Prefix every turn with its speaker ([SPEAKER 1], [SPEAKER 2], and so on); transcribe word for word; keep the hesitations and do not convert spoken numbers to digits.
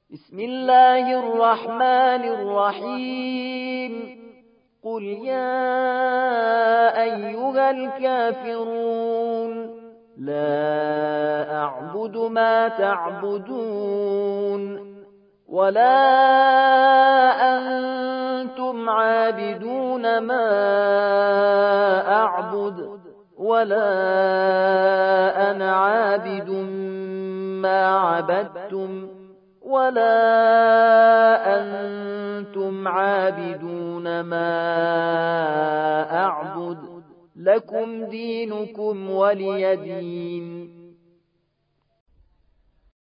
[SPEAKER 1] بسم الله الرحمن الرحيم قل يا أيها الكافرون لا أعبد ما تعبدون ولا أنتم عابدون ما أعبد ولا أنا عابد ما عبدتم ولا أنتم عابدون ما أعبد لكم دينكم ولي دين.